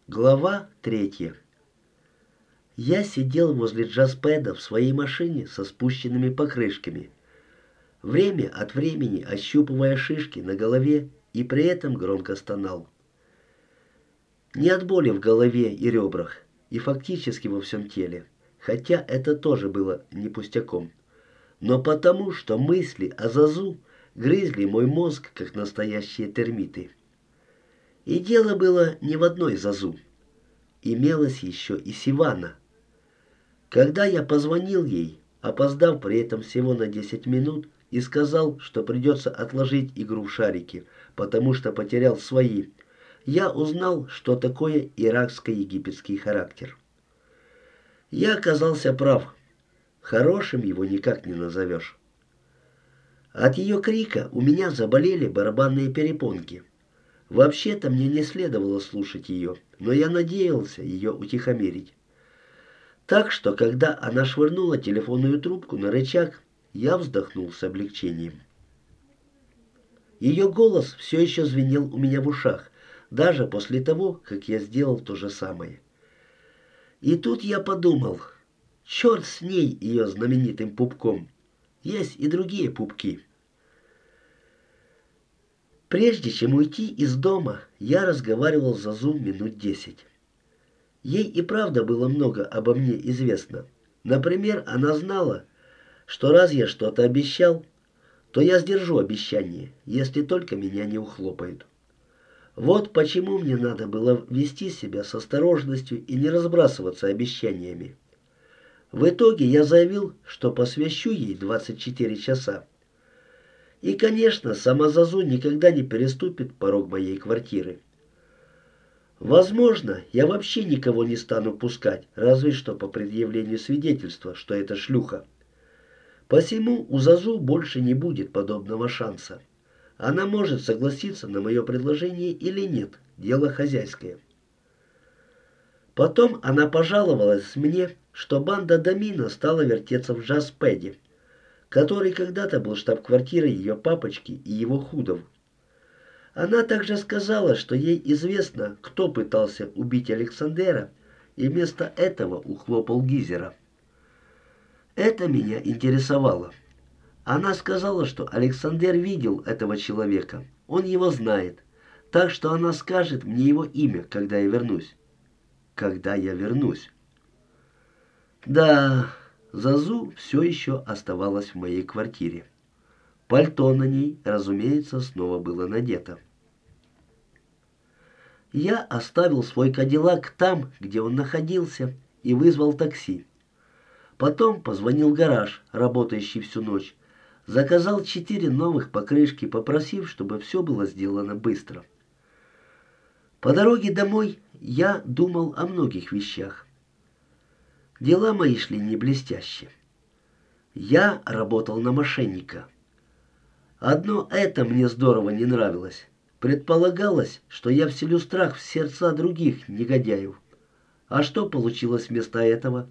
Глава 3. Я сидел возле джазпэда в своей машине со спущенными покрышками, время от времени ощупывая шишки на голове и при этом громко стонал. Не от боли в голове и ребрах, и фактически во всем теле, хотя это тоже было не пустяком, но потому, что мысли о Зазу грызли мой мозг, как настоящие термиты. И дело было не в одной Зазу. Имелась еще и Сивана. Когда я позвонил ей, опоздав при этом всего на 10 минут, и сказал, что придется отложить игру в шарики, потому что потерял свои, я узнал, что такое иракско-египетский характер. Я оказался прав. Хорошим его никак не назовешь. От ее крика у меня заболели барабанные перепонки. Вообще-то мне не следовало слушать ее, но я надеялся ее утихомирить. Так что, когда она швырнула телефонную трубку на рычаг, я вздохнул с облегчением. Ее голос все еще звенел у меня в ушах, даже после того, как я сделал то же самое. И тут я подумал, черт с ней, ее знаменитым пупком. Есть и другие пупки. Прежде чем уйти из дома, я разговаривал с Зазу минут 10. Ей и правда было много обо мне известно. Например, она знала, что раз я что-то обещал, то я сдержу обещание, если только меня не ухлопают. Вот почему мне надо было вести себя с осторожностью и не разбрасываться обещаниями. В итоге я заявил, что посвящу ей 24 часа. И, конечно, сама Зазу никогда не переступит порог моей квартиры. Возможно, я вообще никого не стану пускать, разве что по предъявлению свидетельства, что это шлюха. Посему у Зазу больше не будет подобного шанса. Она может согласиться на мое предложение или нет, дело хозяйское. Потом она пожаловалась мне, что банда Домина стала вертеться в джаз-пэде, который когда-то был штаб-квартирой ее папочки и его худов. Она также сказала, что ей известно, кто пытался убить Александера, и вместо этого ухлопал Гизера. Это меня интересовало. Она сказала, что Александр видел этого человека, он его знает, так что она скажет мне его имя, когда я вернусь. Когда я вернусь. Да, Зазу все еще оставалась в моей квартире. Пальто на ней, разумеется, снова было надето. Я оставил свой кадиллак там, где он находился, и вызвал такси. Потом позвонил в гараж, работающий всю ночь, заказал 4 новых покрышки, попросив, чтобы все было сделано быстро. По дороге домой я думал о многих вещах. Дела мои шли не блестяще. Я работал на мошенника. Одно это мне здорово не нравилось. Предполагалось, что я вселю страх в сердца других негодяев. А что получилось вместо этого?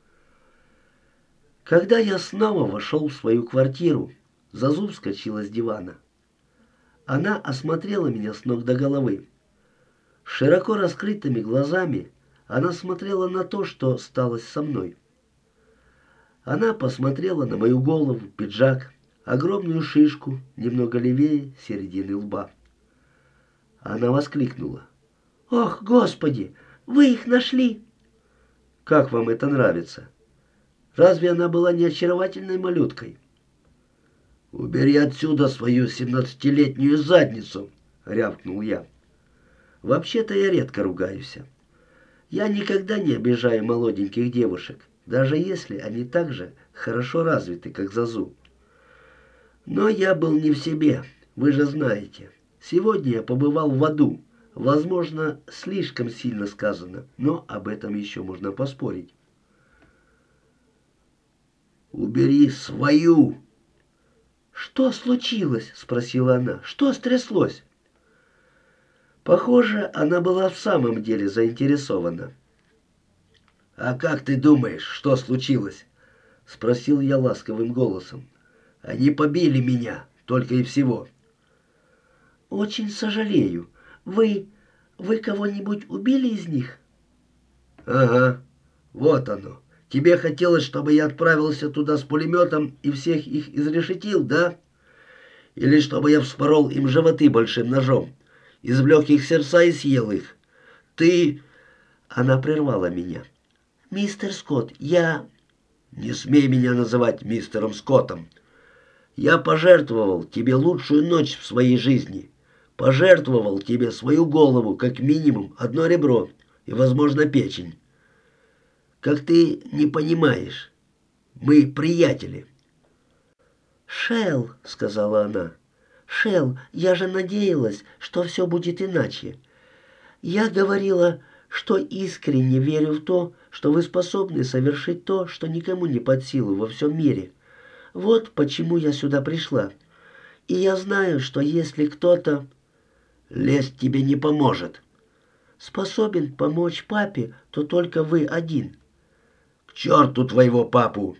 Когда я снова вошел в свою квартиру, Зазу вскочила с дивана. Она осмотрела меня с ног до головы. Широко раскрытыми глазами она смотрела на то, что сталось со мной. Она посмотрела на мою голову, пиджак, огромную шишку, немного левее середины лба. Она воскликнула. «Ох, Господи, вы их нашли!» «Как вам это нравится? Разве она была не очаровательной малюткой?» «Убери отсюда свою 17-летнюю задницу!» — рявкнул я. «Вообще-то я редко ругаюсь. Я никогда не обижаю молоденьких девушек, даже если они так же хорошо развиты, как Зазу. Но я был не в себе, вы же знаете. Сегодня я побывал в аду. Возможно, слишком сильно сказано, но об этом еще можно поспорить. «Убери свою!» «Что случилось?» — спросила она. «Что стряслось?» Похоже, она была в самом деле заинтересована. «А как ты думаешь, что случилось?» — спросил я ласковым голосом. «Они побили меня, только и всего». «Очень сожалею. Вы Вы кого-нибудь убили из них? Ага, вот оно. Тебе хотелось, чтобы я отправился туда с пулеметом и всех их изрешетил, да? Или чтобы я вспорол им животы большим ножом, извлек их сердца и съел их? Ты...» Она прервала меня. «Мистер Скотт, я...» «Не смей меня называть мистером Скоттом. Я пожертвовал тебе лучшую ночь в своей жизни. Пожертвовал тебе свою голову, как минимум, одно ребро и, возможно, печень. Как ты не понимаешь, мы приятели». «Шелл», — сказала она, — «Шелл, я же надеялась, что все будет иначе. Я говорила, что искренне верю в то, что вы способны совершить то, что никому не под силу во всем мире. Вот почему я сюда пришла. И я знаю, что если кто-то...» «Лезть тебе не поможет». «Способен помочь папе, то только вы один». «К черту твоего папу!»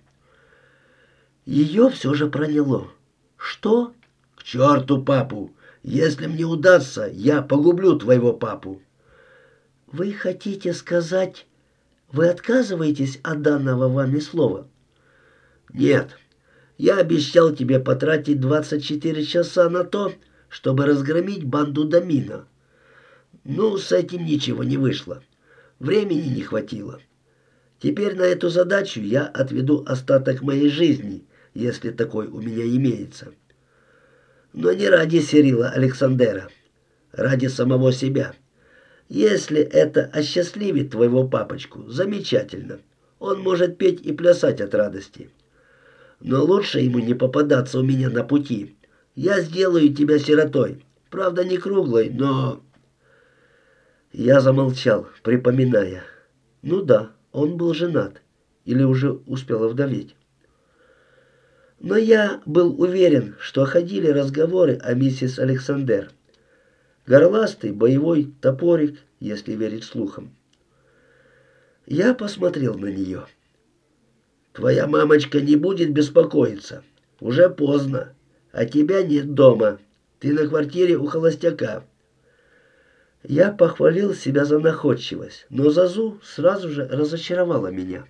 Ее все же проняло. «Что?» «К черту папу! Если мне удастся, я погублю твоего папу». «Вы хотите сказать, вы отказываетесь от данного вами слова?» «Нет. Я обещал тебе потратить 24 часа на то, чтобы разгромить банду Домина. Ну, с этим ничего не вышло. Времени не хватило. Теперь на эту задачу я отведу остаток моей жизни, если такой у меня имеется. Но не ради Сирила Александера, ради самого себя. Если это осчастливит твоего папочку, замечательно. Он может петь и плясать от радости. Но лучше ему не попадаться у меня на пути. Я сделаю тебя сиротой. Правда, не круглой, но...» Я замолчал, припоминая. Ну да, он был женат или уже успел овдоветь. Но я был уверен, что ходили разговоры о миссис Александер. Горластый боевой топорик, если верить слухам. Я посмотрел на нее. «Твоя мамочка не будет беспокоиться. Уже поздно. А тебя нет дома. Ты на квартире у холостяка». Я похвалил себя за находчивость, но Зазу сразу же разочаровала меня.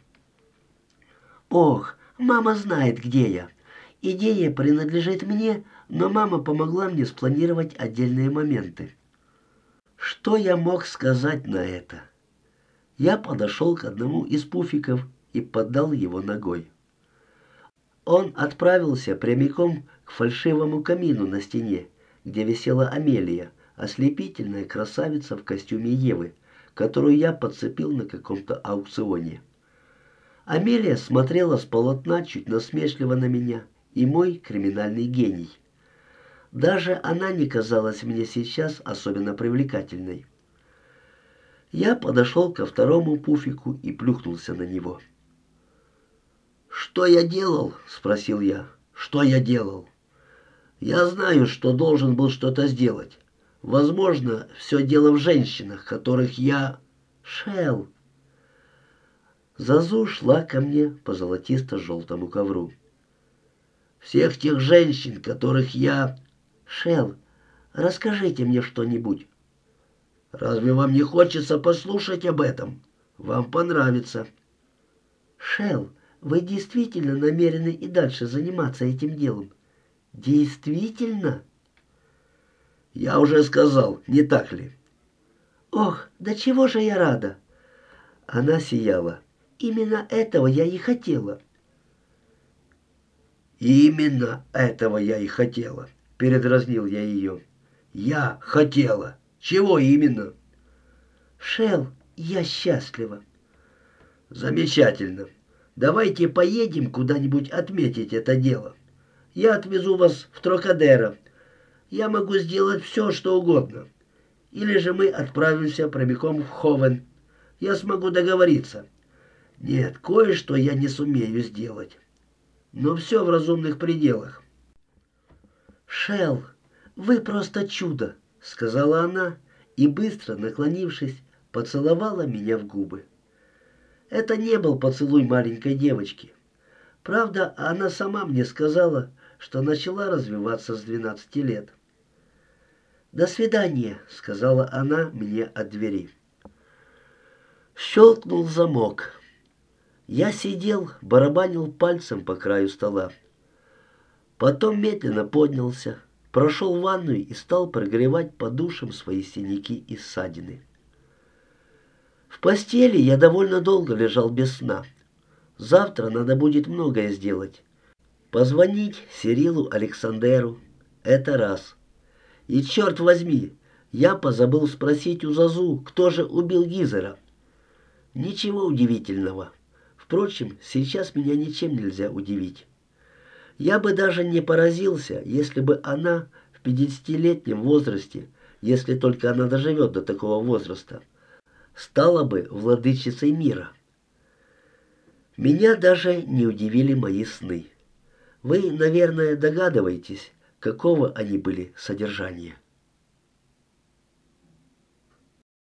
«Ох, мама знает, где я. Идея принадлежит мне, но мама помогла мне спланировать отдельные моменты». Что я мог сказать на это? Я подошел к одному из пуфиков и поддал его ногой. Он отправился прямиком к фальшивому камину на стене, где висела Амелия, ослепительная красавица в костюме Евы, которую я подцепил на каком-то аукционе. Амелия смотрела с полотна чуть насмешливо на меня и мой криминальный гений. Даже она не казалась мне сейчас особенно привлекательной. Я подошел ко второму пуфику и плюхнулся на него. «Что я делал?» — спросил я. «Что я делал? Я знаю, что должен был что-то сделать. Возможно, все дело в женщинах, которых я...» «Шелл!» Зазу шла ко мне по золотисто-желтому ковру. «Всех тех женщин, которых я...» «Шелл, расскажите мне что-нибудь». «Разве вам не хочется послушать об этом? Вам понравится». «Шелл, вы действительно намерены и дальше заниматься этим делом?» «Действительно?» «Я уже сказал, не так ли?» «Ох, да чего же я рада!» Она сияла. «Именно этого я и хотела». «Именно этого я и хотела», — передразнил я ее. «Я хотела. Чего именно?» «Шелл, я счастлива». «Замечательно. Давайте поедем куда-нибудь отметить это дело. Я отвезу вас в Трокадеро. Я могу сделать все, что угодно. Или же мы отправимся прямиком в Ховен. Я смогу договориться. Нет, кое-что я не сумею сделать. Но все в разумных пределах». «Шелл, вы просто чудо», — сказала она и, быстро наклонившись, поцеловала меня в губы. Это не был поцелуй маленькой девочки. Правда, она сама мне сказала, что начала развиваться с 12 лет. «До свидания», — сказала она мне от двери. Щелкнул замок. Я сидел, барабанил пальцем по краю стола. Потом медленно поднялся, прошел в ванную и стал прогревать по душам свои синяки и ссадины. В постели я довольно долго лежал без сна. Завтра надо будет многое сделать. Позвонить Сирилу Александеру — это раз. И черт возьми, я позабыл спросить у Зазу, кто же убил Гизера. Ничего удивительного. Впрочем, сейчас меня ничем нельзя удивить. Я бы даже не поразился, если бы она в 50-летнем возрасте, если только она доживет до такого возраста, стала бы владычицей мира. Меня даже не удивили мои сны. Вы, наверное, догадываетесь, какого они были содержания.